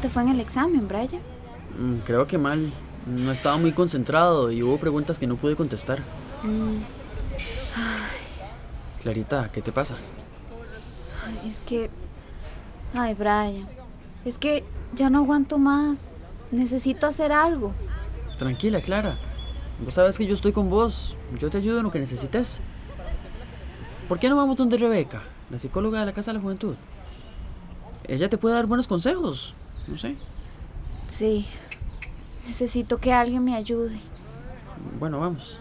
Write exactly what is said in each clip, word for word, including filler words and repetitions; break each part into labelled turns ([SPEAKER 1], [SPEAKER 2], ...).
[SPEAKER 1] te fue en el examen, Brian?
[SPEAKER 2] Mm, creo que mal. No estaba muy concentrado y hubo preguntas que no pude contestar.
[SPEAKER 1] Mm.
[SPEAKER 2] Clarita, ¿qué te pasa?
[SPEAKER 1] Ay, es que... Ay, Brian, es que ya no aguanto más. Necesito hacer algo.
[SPEAKER 2] Tranquila, Clara. Vos sabes que yo estoy con vos. Yo te ayudo en lo que necesites. ¿Por qué no vamos donde Rebeca, la psicóloga de la Casa de la Juventud? Ella te puede dar buenos consejos. No sé.
[SPEAKER 1] Sí. Necesito que alguien me ayude.
[SPEAKER 2] Bueno, vamos.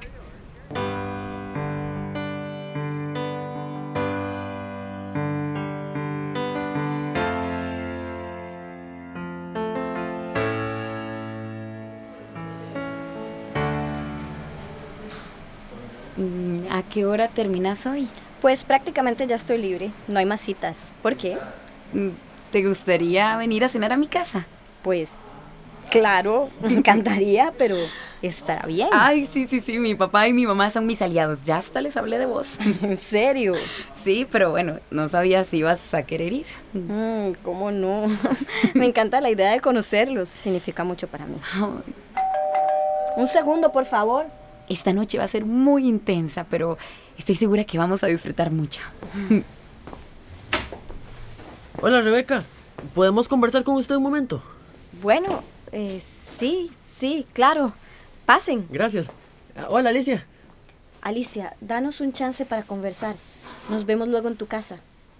[SPEAKER 1] ¿A qué hora terminas hoy?
[SPEAKER 3] Pues prácticamente ya estoy libre. No hay más citas. ¿Por qué?
[SPEAKER 1] ¿Te gustaría venir a cenar a mi casa?
[SPEAKER 3] Pues, claro, me encantaría, pero estará bien.
[SPEAKER 1] Ay, sí, sí, sí. Mi papá y mi mamá son mis aliados. Ya hasta les hablé de vos.
[SPEAKER 3] ¿En serio?
[SPEAKER 1] Sí, pero bueno, no sabía si ibas a querer ir.
[SPEAKER 3] Mm, ¿Cómo no? Me encanta la idea de conocerlos. Significa mucho para mí.
[SPEAKER 1] Ay.
[SPEAKER 3] Un segundo, por favor.
[SPEAKER 1] Esta noche va a ser muy intensa, pero estoy segura que vamos a disfrutar mucho.
[SPEAKER 2] Hola, Rebeca. ¿Podemos conversar con usted un momento?
[SPEAKER 3] Bueno, eh, sí, sí, claro. Pasen.
[SPEAKER 2] Gracias. Hola, Alicia.
[SPEAKER 3] Alicia, danos un chance para conversar. Nos vemos luego en tu casa.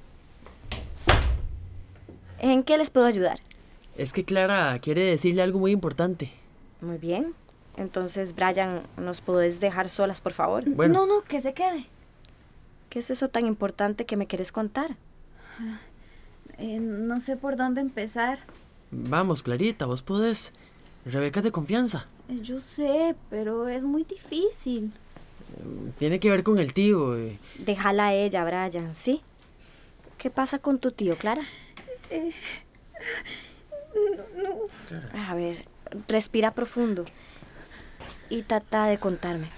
[SPEAKER 3] ¿En qué les puedo ayudar?
[SPEAKER 2] Es que Clara quiere decirle algo muy importante.
[SPEAKER 3] Muy bien. Entonces, Brian, ¿nos podés dejar solas, por favor?
[SPEAKER 2] Bueno.
[SPEAKER 1] No, no, que se quede.
[SPEAKER 3] ¿Qué es eso tan importante que me querés contar?
[SPEAKER 1] Eh, no sé por dónde empezar.
[SPEAKER 2] Vamos, Clarita, vos podés. Rebeca es de confianza.
[SPEAKER 1] Eh, Yo sé, pero es muy difícil.
[SPEAKER 2] Tiene que ver con el tío. eh.
[SPEAKER 3] Déjala a ella, Brian, ¿sí? ¿Qué pasa con tu tío, Clara?
[SPEAKER 1] Eh, no, no.
[SPEAKER 3] A ver, respira profundo y trata de contarme.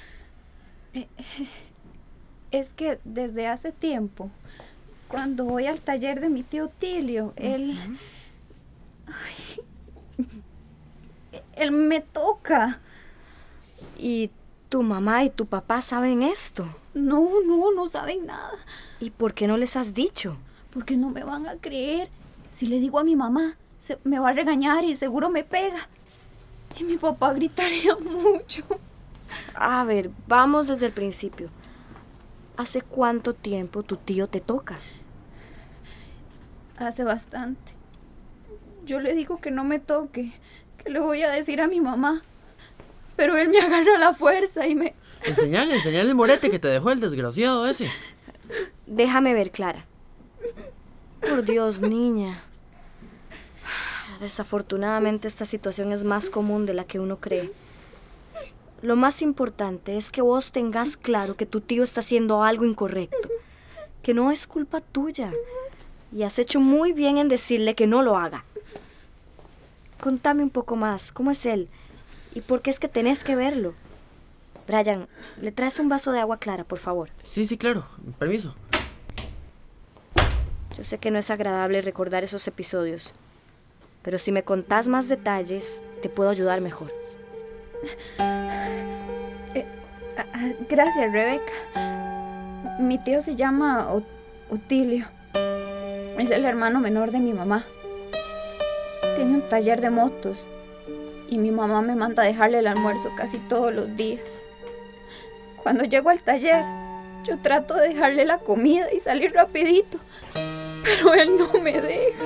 [SPEAKER 1] Es que desde hace tiempo, cuando voy al taller de mi tío Tilio, él... Ay, él me toca.
[SPEAKER 3] ¿Y tu mamá y tu papá saben esto?
[SPEAKER 1] No, no, no saben nada.
[SPEAKER 3] ¿Y por qué no les has dicho?
[SPEAKER 1] Porque no me van a creer. Si le digo a mi mamá, se, me va a regañar y seguro me pega. Y mi papá gritaría mucho.
[SPEAKER 3] A ver, vamos desde el principio. ¿Hace cuánto tiempo tu tío te toca?
[SPEAKER 1] Hace bastante. Yo le digo que no me toque, que le voy a decir a mi mamá. Pero él me agarra a la fuerza y me...
[SPEAKER 2] Enseñale, enseñale el morete que te dejó el desgraciado ese.
[SPEAKER 3] Déjame ver, Clara. Por Dios, niña. Desafortunadamente esta situación es más común de la que uno cree. Lo más importante es que vos tengas claro que tu tío está haciendo algo incorrecto, que no es culpa tuya, y has hecho muy bien en decirle que no lo haga. Contame un poco más, ¿cómo es él? ¿Y por qué es que tenés que verlo? Brian, ¿le traes un vaso de agua clara, por favor?
[SPEAKER 2] Sí, sí, claro. Permiso.
[SPEAKER 3] Yo sé que no es agradable recordar esos episodios, pero si me contás más detalles, te puedo ayudar mejor.
[SPEAKER 1] Eh, ah, gracias, Rebeca. Mi tío se llama Ot- Otilio. Es el hermano menor de mi mamá. Tiene un taller de motos y mi mamá me manda a dejarle el almuerzo casi todos los días. Cuando llego al taller, yo trato de dejarle la comida y salir rapidito, pero él no me deja.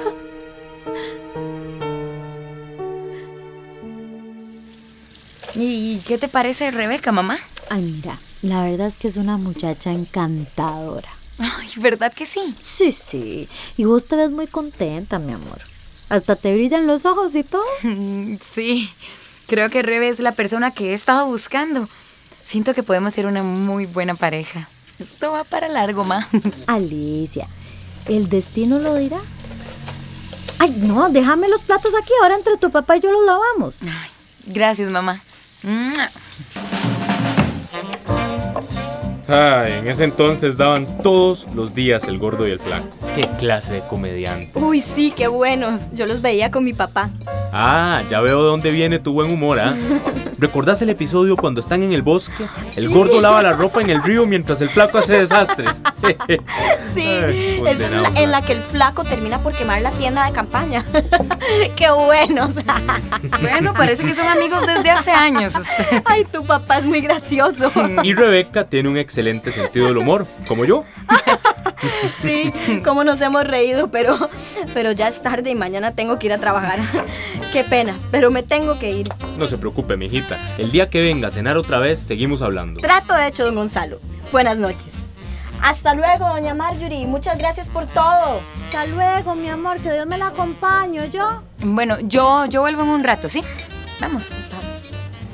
[SPEAKER 1] ¿Y qué te parece Rebeca, mamá?
[SPEAKER 4] Ay, mira, la verdad es que es una muchacha encantadora.
[SPEAKER 1] Ay, ¿verdad que sí?
[SPEAKER 4] Sí, sí. Y vos te ves muy contenta, mi amor. Hasta te brillan los ojos y todo.
[SPEAKER 1] Sí, creo que Rebe es la persona que he estado buscando. Siento que podemos ser una muy buena pareja. Esto va para largo, ma.
[SPEAKER 4] Alicia, ¿el destino lo dirá? Ay, no, déjame los platos aquí. Ahora entre tu papá y yo los lavamos.
[SPEAKER 1] Ay, gracias, mamá.
[SPEAKER 5] Ay, en ese entonces daban todos los días El Gordo y el Flaco. Qué clase de comediante.
[SPEAKER 3] Uy, sí, qué buenos. Yo los veía con mi papá.
[SPEAKER 5] Ah, ya veo de dónde viene tu buen humor, ¿ah? ¿eh? ¿Recordás el episodio cuando están en el bosque? El
[SPEAKER 3] Sí.
[SPEAKER 5] gordo lava la ropa en el río mientras el flaco hace desastres.
[SPEAKER 3] Sí,
[SPEAKER 5] Ay,
[SPEAKER 3] esa es la,
[SPEAKER 5] condenado,
[SPEAKER 3] en la que el flaco termina por quemar la tienda de campaña. ¡Qué buenos!
[SPEAKER 6] Bueno, parece que son amigos desde hace años usted.
[SPEAKER 3] Ay, tu papá es muy gracioso.
[SPEAKER 5] Y Rebeca tiene un excelente sentido del humor, como yo.
[SPEAKER 3] Sí, cómo nos hemos reído, pero, pero ya es tarde y mañana tengo que ir a trabajar. Qué pena, pero me tengo que ir.
[SPEAKER 5] No se preocupe, mijita. El día que venga a cenar otra vez, seguimos hablando.
[SPEAKER 3] Trato hecho, don Gonzalo. Buenas noches. Hasta luego, doña Marjorie. Muchas gracias por todo.
[SPEAKER 4] Hasta luego, mi amor, que Dios me la acompañe, ¿yo?
[SPEAKER 6] Bueno, yo, yo vuelvo en un rato, ¿sí? Vamos.
[SPEAKER 3] Vamos.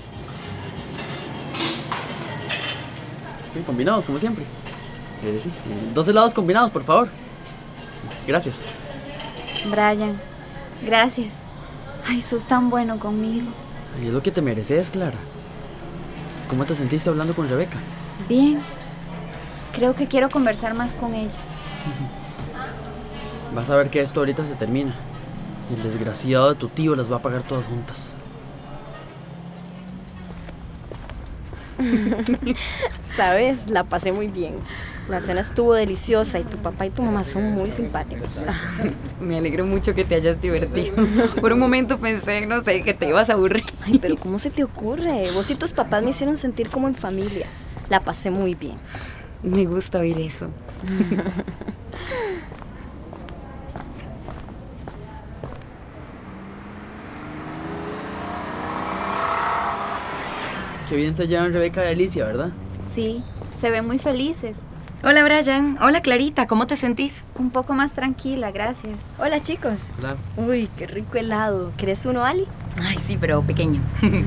[SPEAKER 2] Sí, combinados, como siempre. Eh, sí, eh, dos helados combinados, por favor. Gracias.
[SPEAKER 1] Brian, gracias. Ay, sos tan bueno conmigo.
[SPEAKER 2] Y es lo que te mereces, Clara. ¿Cómo te sentiste hablando con Rebeca?
[SPEAKER 1] Bien. Creo que quiero conversar más con ella.
[SPEAKER 2] Vas a ver que esto ahorita se termina. Y el desgraciado de tu tío las va a pagar todas juntas.
[SPEAKER 3] Sabes, la pasé muy bien. La cena estuvo deliciosa y tu papá y tu mamá son muy simpáticos.
[SPEAKER 6] Me alegro mucho que te hayas divertido. Por un momento pensé, no sé, que te ibas a aburrir.
[SPEAKER 3] Ay, pero ¿cómo se te ocurre? Vos y tus papás me hicieron sentir como en familia. La pasé muy bien.
[SPEAKER 6] Me gusta oír eso.
[SPEAKER 2] Qué bien se llevan Rebeca y Alicia, ¿verdad?
[SPEAKER 1] Sí, se ven muy felices.
[SPEAKER 6] Hola, Brian. Hola, Clarita. ¿Cómo te sentís?
[SPEAKER 1] Un poco más tranquila, gracias.
[SPEAKER 3] Hola, chicos.
[SPEAKER 2] Claro.
[SPEAKER 3] Uy, qué rico helado. ¿Querés uno, Ali?
[SPEAKER 6] Ay, sí, pero pequeño.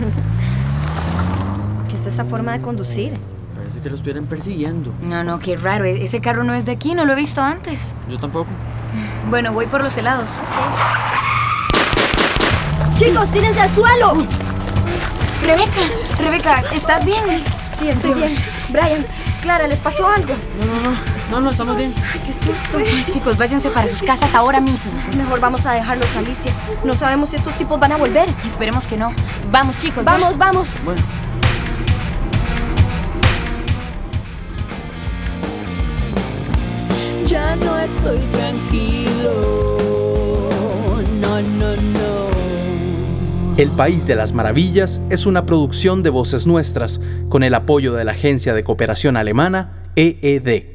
[SPEAKER 3] ¿Qué es esa forma de conducir?
[SPEAKER 2] Parece que lo estuvieran persiguiendo.
[SPEAKER 6] No, no, qué raro. E- Ese carro no es de aquí, no lo he visto antes.
[SPEAKER 2] Yo tampoco.
[SPEAKER 6] Bueno, voy por los helados.
[SPEAKER 3] ¡Chicos, tírense al suelo!
[SPEAKER 6] Rebeca, Rebeca, ¿estás bien?
[SPEAKER 3] Sí, estoy bien. Brian, Clara, ¿les pasó algo?
[SPEAKER 2] No, no, no. No, no, estamos bien.
[SPEAKER 3] Ay, qué susto.
[SPEAKER 6] Ay, chicos, váyanse para sus casas ahora mismo.
[SPEAKER 3] Mejor vamos a dejarlos, Alicia. No sabemos si estos tipos van a volver.
[SPEAKER 6] Esperemos que no. Vamos, chicos. ya.
[SPEAKER 3] Vamos, vamos.
[SPEAKER 2] Bueno.
[SPEAKER 7] Ya no estoy tranquilo, no, no, no.
[SPEAKER 8] El País de las Maravillas es una producción de Voces Nuestras con el apoyo de la Agencia de Cooperación Alemana E E D.